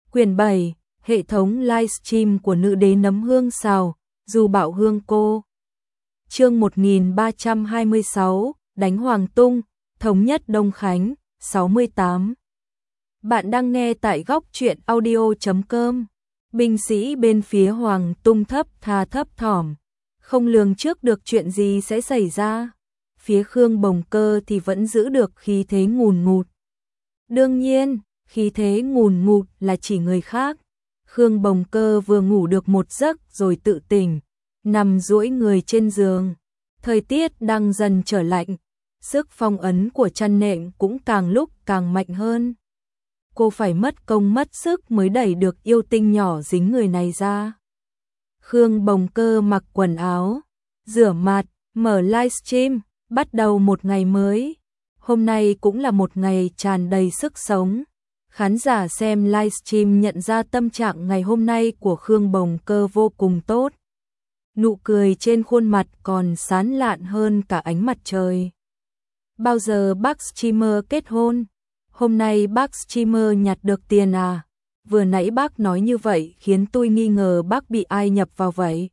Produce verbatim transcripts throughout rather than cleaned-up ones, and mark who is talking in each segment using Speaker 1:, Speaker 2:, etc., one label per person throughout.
Speaker 1: Quyển bảy, hệ thống livestream của nữ đế nấm hương xào, dù bạo hương cô. Chương một nghìn ba trăm hai mươi sáu, đánh Hoàng Tung, thống nhất Đông Khánh, sáu mươi tám. Bạn đang nghe tại góc truyện audio chấm com. Binh sĩ bên phía Hoàng Tung thấp tha thấp thỏm, không lường trước được chuyện gì sẽ xảy ra. Phía Khương Bồng Cơ thì vẫn giữ được khí thế ngùn ngụt. Đương nhiên, khí thế ngùn ngụt là chỉ người khác. Khương Bồng Cơ vừa ngủ được một giấc rồi tự tỉnh, nằm duỗi người trên giường. Thời tiết đang dần trở lạnh, sức phong ấn của chăn nệm cũng càng lúc càng mạnh hơn. Cô phải mất công mất sức mới đẩy được yêu tinh nhỏ dính người này ra. Khương Bồng Cơ mặc quần áo, rửa mặt, mở livestream, bắt đầu một ngày mới. Hôm nay cũng là một ngày tràn đầy sức sống. Khán giả xem livestream nhận ra tâm trạng ngày hôm nay của Khương Bồng Cơ vô cùng tốt. Nụ cười trên khuôn mặt còn sáng lạn hơn cả ánh mặt trời. Bao giờ bác streamer kết hôn? Hôm nay bác streamer nhặt được tiền à? Vừa nãy bác nói như vậy khiến tôi nghi ngờ bác bị ai nhập vào vậy.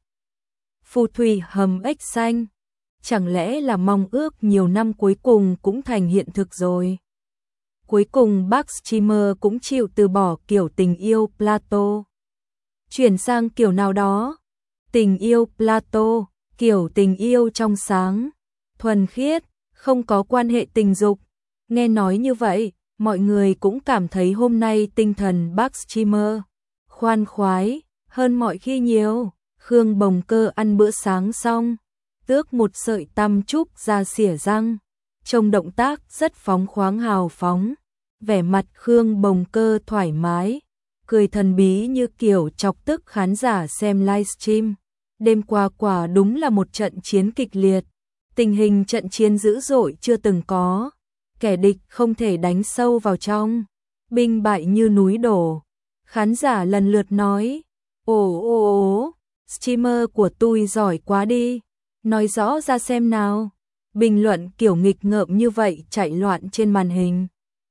Speaker 1: Phù thủy hầm ếch xanh. Chẳng lẽ là mong ước nhiều năm cuối cùng cũng thành hiện thực rồi? Cuối cùng bác streamer cũng chịu từ bỏ kiểu tình yêu Plato. Chuyển sang kiểu nào đó? Tình yêu Plato, kiểu tình yêu trong sáng, thuần khiết, không có quan hệ tình dục. Nghe nói như vậy, mọi người cũng cảm thấy hôm nay tinh thần bác streamer khoan khoái hơn mọi khi nhiều. Khương Bồng Cơ ăn bữa sáng xong, tước một sợi tăm trúc ra xỉa răng, trông động tác rất phóng khoáng hào phóng. Vẻ mặt Khương Bồng Cơ thoải mái, cười thần bí như kiểu chọc tức khán giả xem livestream. Đêm qua quả đúng là một trận chiến kịch liệt, tình hình trận chiến dữ dội chưa từng có. Kẻ địch không thể đánh sâu vào trong, binh bại như núi đổ. Khán giả lần lượt nói, ồ ồ ồ, streamer của tôi giỏi quá đi, nói rõ ra xem nào. Bình luận kiểu nghịch ngợm như vậy chạy loạn trên màn hình.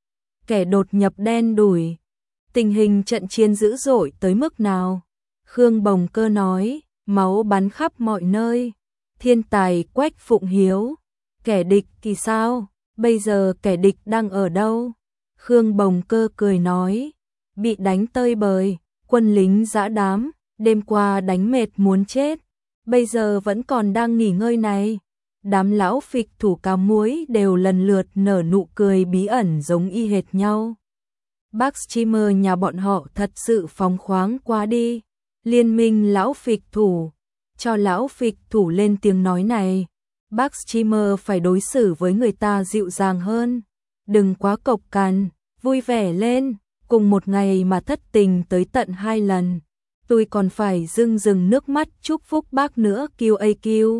Speaker 1: Kẻ đột nhập đen đủi, tình hình trận chiến dữ dội tới mức nào? Khương Bồng Cơ nói, máu bắn khắp mọi nơi, thiên tài Quách Phụng Hiếu. Kẻ địch thì sao? Bây giờ kẻ địch đang ở đâu? Khương Bồng Cơ cười nói, bị đánh tơi bời, quân lính dã đám, đêm qua đánh mệt muốn chết, bây giờ vẫn còn đang nghỉ ngơi này. Đám lão phịch thủ cá muối đều lần lượt nở nụ cười bí ẩn giống y hệt nhau. Bác streamer nhà bọn họ thật sự phóng khoáng quá đi. Liên minh lão phịch thủ, cho lão phịch thủ lên tiếng nói này. Bác streamer phải đối xử với người ta dịu dàng hơn, đừng quá cộc cằn, vui vẻ lên. Cùng một ngày mà thất tình tới tận hai lần, tôi còn phải rưng rưng nước mắt chúc phúc bác nữa. Q A Q.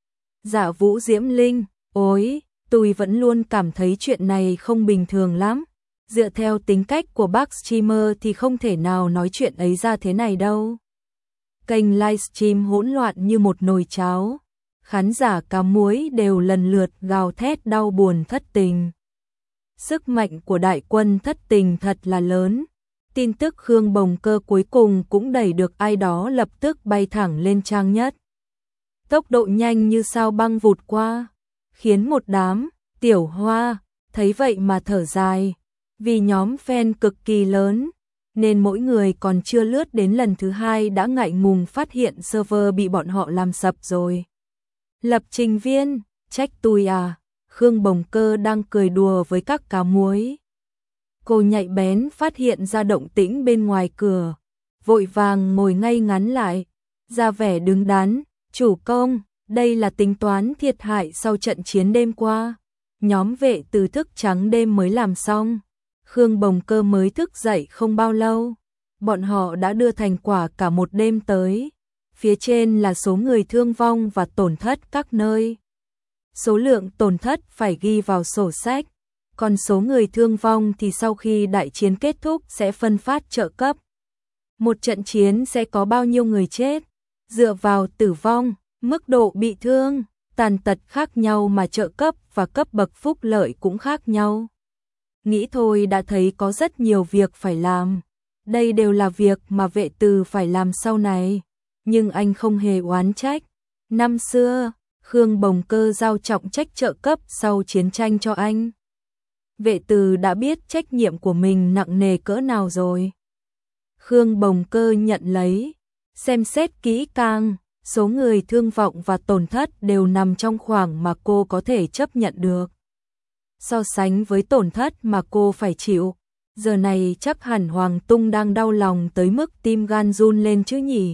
Speaker 1: Dạ Vũ Diễm Linh, ôi, tôi vẫn luôn cảm thấy chuyện này không bình thường lắm. Dựa theo tính cách của bác streamer thì không thể nào nói chuyện ấy ra thế này đâu. Kênh livestream hỗn loạn như một nồi cháo. Khán giả cá muối đều lần lượt gào thét đau buồn thất tình. Sức mạnh của đại quân thất tình thật là lớn. Tin tức Khương Bồng Cơ cuối cùng cũng đẩy được ai đó lập tức bay thẳng lên trang nhất. Tốc độ nhanh như sao băng vụt qua, khiến một đám tiểu hoa thấy vậy mà thở dài. Vì nhóm fan cực kỳ lớn, nên mỗi người còn chưa lướt đến lần thứ hai đã ngại ngùng phát hiện server bị bọn họ làm sập rồi. Lập trình viên, trách tôi à? Khương Bồng Cơ đang cười đùa với các cá muối. Cô nhạy bén phát hiện ra động tĩnh bên ngoài cửa, vội vàng ngồi ngay ngắn lại, ra vẻ đứng đắn. Chủ công, đây là tính toán thiệt hại sau trận chiến đêm qua. Nhóm vệ từ thức trắng đêm mới làm xong. Khương Bồng Cơ mới thức dậy không bao lâu, bọn họ đã đưa thành quả cả một đêm tới. Phía trên là số người thương vong và tổn thất các nơi. Số lượng tổn thất phải ghi vào sổ sách, còn số người thương vong thì sau khi đại chiến kết thúc sẽ phân phát trợ cấp. Một trận chiến sẽ có bao nhiêu người chết, dựa vào tử vong, mức độ bị thương, tàn tật khác nhau mà trợ cấp và cấp bậc phúc lợi cũng khác nhau. Nghĩ thôi đã thấy có rất nhiều việc phải làm. Đây đều là việc mà Vệ Từ phải làm sau này, nhưng anh không hề oán trách. Năm xưa, Khương Bồng Cơ giao trọng trách trợ cấp sau chiến tranh cho anh. Vệ Từ đã biết trách nhiệm của mình nặng nề cỡ nào rồi. Khương Bồng Cơ nhận lấy, xem xét kỹ càng, số người thương vong và tổn thất đều nằm trong khoảng mà cô có thể chấp nhận được. So sánh với tổn thất mà cô phải chịu, giờ này chắc hẳn Hoàng Tung đang đau lòng tới mức tim gan run lên chứ nhỉ.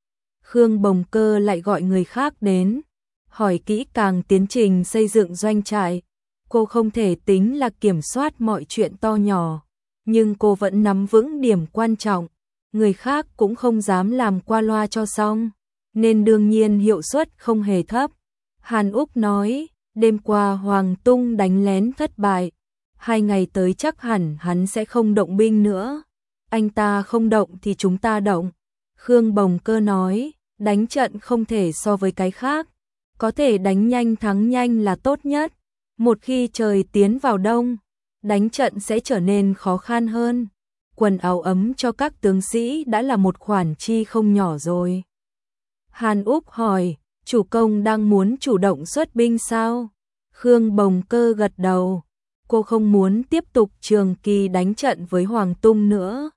Speaker 1: Khương Bồng Cơ lại gọi người khác đến, hỏi kỹ càng tiến trình xây dựng doanh trại. Cô không thể tính là kiểm soát mọi chuyện to nhỏ, nhưng cô vẫn nắm vững điểm quan trọng. Người khác cũng không dám làm qua loa cho xong, nên đương nhiên hiệu suất không hề thấp. Hàn Úc nói, đêm qua Hoàng Tung đánh lén thất bại, hai ngày tới chắc hẳn hắn sẽ không động binh nữa. Anh ta không động thì chúng ta động. Khương Bồng Cơ nói, đánh trận không thể so với cái khác, có thể đánh nhanh thắng nhanh là tốt nhất. Một khi trời tiến vào đông, đánh trận sẽ trở nên khó khăn hơn. Quần áo ấm cho các tướng sĩ đã là một khoản chi không nhỏ rồi. Hàn Úc hỏi, chủ công đang muốn chủ động xuất binh sao? Khương Bồng Cơ gật đầu, cô không muốn tiếp tục trường kỳ đánh trận với Hoàng Tung nữa.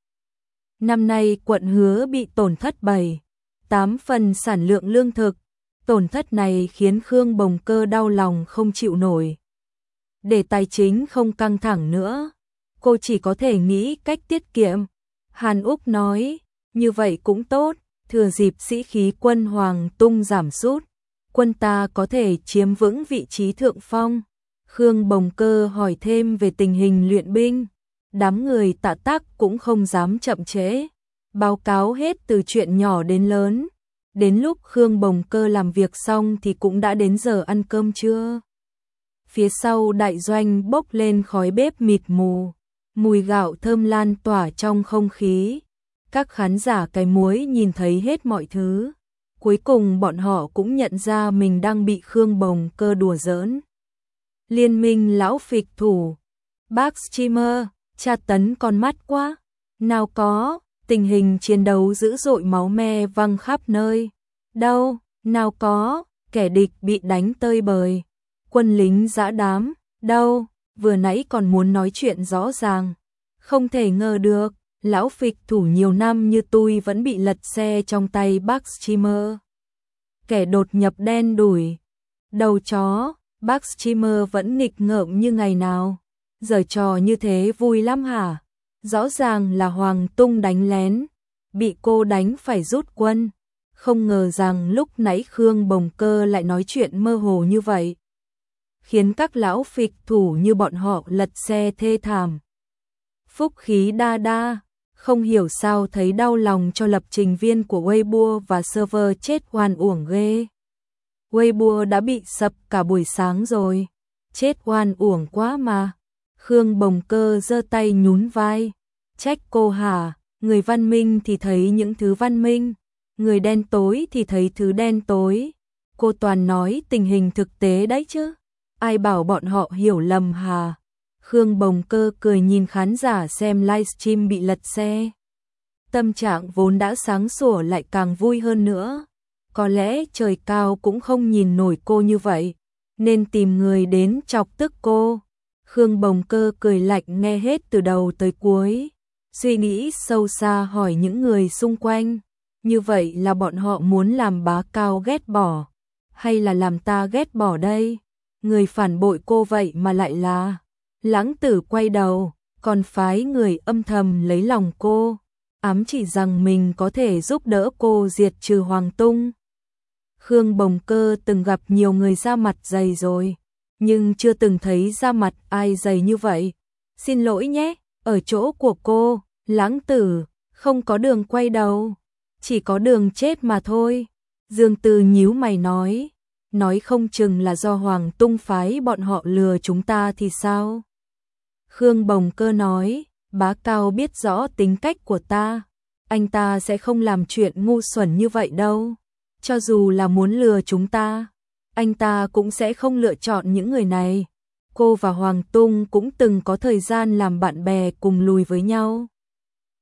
Speaker 1: Năm nay quận Hứa bị tổn thất bảy, tám phần sản lượng lương thực, tổn thất này khiến Khương Bồng Cơ đau lòng không chịu nổi. Để tài chính không căng thẳng nữa, cô chỉ có thể nghĩ cách tiết kiệm. Hàn Úc nói, như vậy cũng tốt, thừa dịp sĩ khí quân Hoàng Tung giảm sút, quân ta có thể chiếm vững vị trí thượng phong. Khương Bồng Cơ hỏi thêm về tình hình luyện binh, đám người Tạ Tắc cũng không dám chậm trễ, báo cáo hết từ chuyện nhỏ đến lớn. Đến lúc Khương Bồng Cơ làm việc xong thì cũng đã đến giờ ăn cơm trưa. Phía sau đại doanh bốc lên khói bếp mịt mù, mùi gạo thơm lan tỏa trong không khí. Các khán giả cái muối nhìn thấy hết mọi thứ. Cuối cùng bọn họ cũng nhận ra mình đang bị Khương Bồng Cơ đùa giỡn. Liên minh lão phịch thủ, bác streamer, tra tấn con mắt quá. Nào có, tình hình chiến đấu dữ dội máu me văng khắp nơi. Đâu, nào có, kẻ địch bị đánh tơi bời. Quân lính dã đám, đâu, vừa nãy còn muốn nói chuyện rõ ràng. Không thể ngờ được, lão phịch thủ nhiều năm như tôi vẫn bị lật xe trong tay bác streamer. Kẻ đột nhập đen đủi, đầu chó, bác streamer vẫn nghịch ngợm như ngày nào. Giở trò như thế vui lắm hả? Rõ ràng là Hoàng Tung đánh lén, bị cô đánh phải rút quân. Không ngờ rằng lúc nãy Khương Bồng Cơ lại nói chuyện mơ hồ như vậy, khiến các lão phịch thủ như bọn họ lật xe thê thảm. Phúc khí đa đa, không hiểu sao thấy đau lòng cho lập trình viên của Weibo và server chết oan uổng ghê. Weibo đã bị sập cả buổi sáng rồi, chết oan uổng quá mà. Khương Bồng Cơ giơ tay nhún vai, trách cô hả? Người văn minh thì thấy những thứ văn minh, người đen tối thì thấy thứ đen tối. Cô toàn nói tình hình thực tế đấy chứ, ai bảo bọn họ hiểu lầm hả? Khương Bồng Cơ cười nhìn khán giả xem livestream bị lật xe. Tâm trạng vốn đã sáng sủa lại càng vui hơn nữa. Có lẽ trời cao cũng không nhìn nổi cô như vậy, nên tìm người đến chọc tức cô. Khương Bồng Cơ cười lạnh nghe hết từ đầu tới cuối, suy nghĩ sâu xa hỏi những người xung quanh, như vậy là bọn họ muốn làm bá cao ghét bỏ, hay là làm ta ghét bỏ đây? Người phản bội cô vậy mà lại là Lãng Tử. Quay đầu, còn phái người âm thầm lấy lòng cô, ám chỉ rằng mình có thể giúp đỡ cô diệt trừ Hoàng Tung. Khương Bồng Cơ từng gặp nhiều người da mặt dày rồi, nhưng chưa từng thấy da mặt ai dày như vậy. Xin lỗi nhé, ở chỗ của cô, Lãng Tử, không có đường quay đầu, chỉ có đường chết mà thôi. Dương Tư nhíu mày nói, nói không chừng là do Hoàng Tung phái bọn họ lừa chúng ta thì sao? Khương Bồng Cơ nói, bá cao biết rõ tính cách của ta, anh ta sẽ không làm chuyện ngu xuẩn như vậy đâu. Cho dù là muốn lừa chúng ta, anh ta cũng sẽ không lựa chọn những người này. Cô và Hoàng Tung cũng từng có thời gian làm bạn bè cùng lùi với nhau.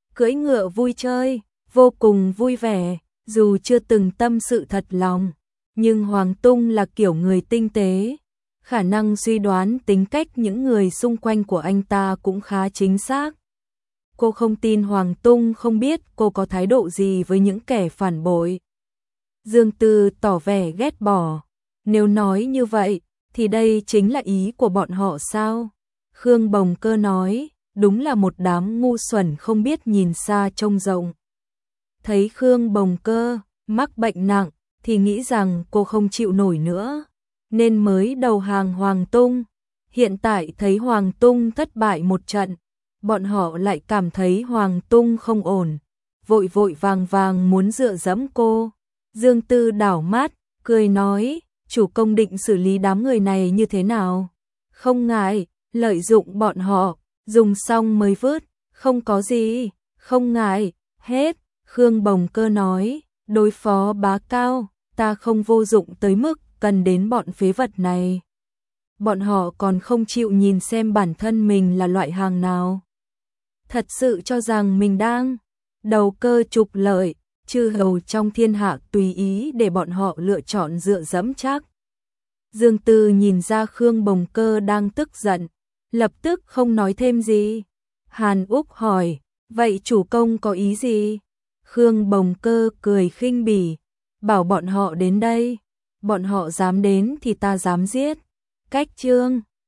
Speaker 1: cưỡi ngựa vui chơi, vô cùng vui vẻ, dù chưa từng tâm sự thật lòng. Nhưng Hoàng Tung là kiểu người tinh tế, khả năng suy đoán tính cách những người xung quanh của anh ta cũng khá chính xác. Cô không tin Hoàng Tung không biết cô có thái độ gì với những kẻ phản bội. Dương Tư tỏ vẻ ghét bỏ. Nếu nói như vậy, thì đây chính là ý của bọn họ sao? Khương Bồng Cơ nói, đúng là một đám ngu xuẩn không biết nhìn xa trông rộng. Thấy Khương Bồng Cơ mắc bệnh nặng, thì nghĩ rằng cô không chịu nổi nữa, nên mới đầu hàng Hoàng Tung. Hiện tại thấy Hoàng Tung thất bại một trận, bọn họ lại cảm thấy Hoàng Tung không ổn, vội vội vàng vàng muốn dựa dẫm cô. Dương Tư đảo mắt, cười nói, chủ công định xử lý đám người này như thế nào? Không ngại, lợi dụng bọn họ, dùng xong mới vứt, không có gì, không ngại, hết. Khương Bồng Cơ nói, đối phó Bá Cao, ta không vô dụng tới mức cần đến bọn phế vật này. Bọn họ còn không chịu nhìn xem bản thân mình là loại hàng nào. Thật sự cho rằng mình đang đầu cơ trục lợi, chư hầu trong thiên hạ tùy ý để bọn họ lựa chọn dựa dẫm chắc. Dương Tư nhìn ra Khương Bồng Cơ đang tức giận, lập tức không nói thêm gì. Hàn Úc hỏi, vậy chủ công có ý gì? Khương Bồng Cơ cười khinh bỉ, bảo bọn họ đến đây, bọn họ dám đến thì ta dám giết. Cách chương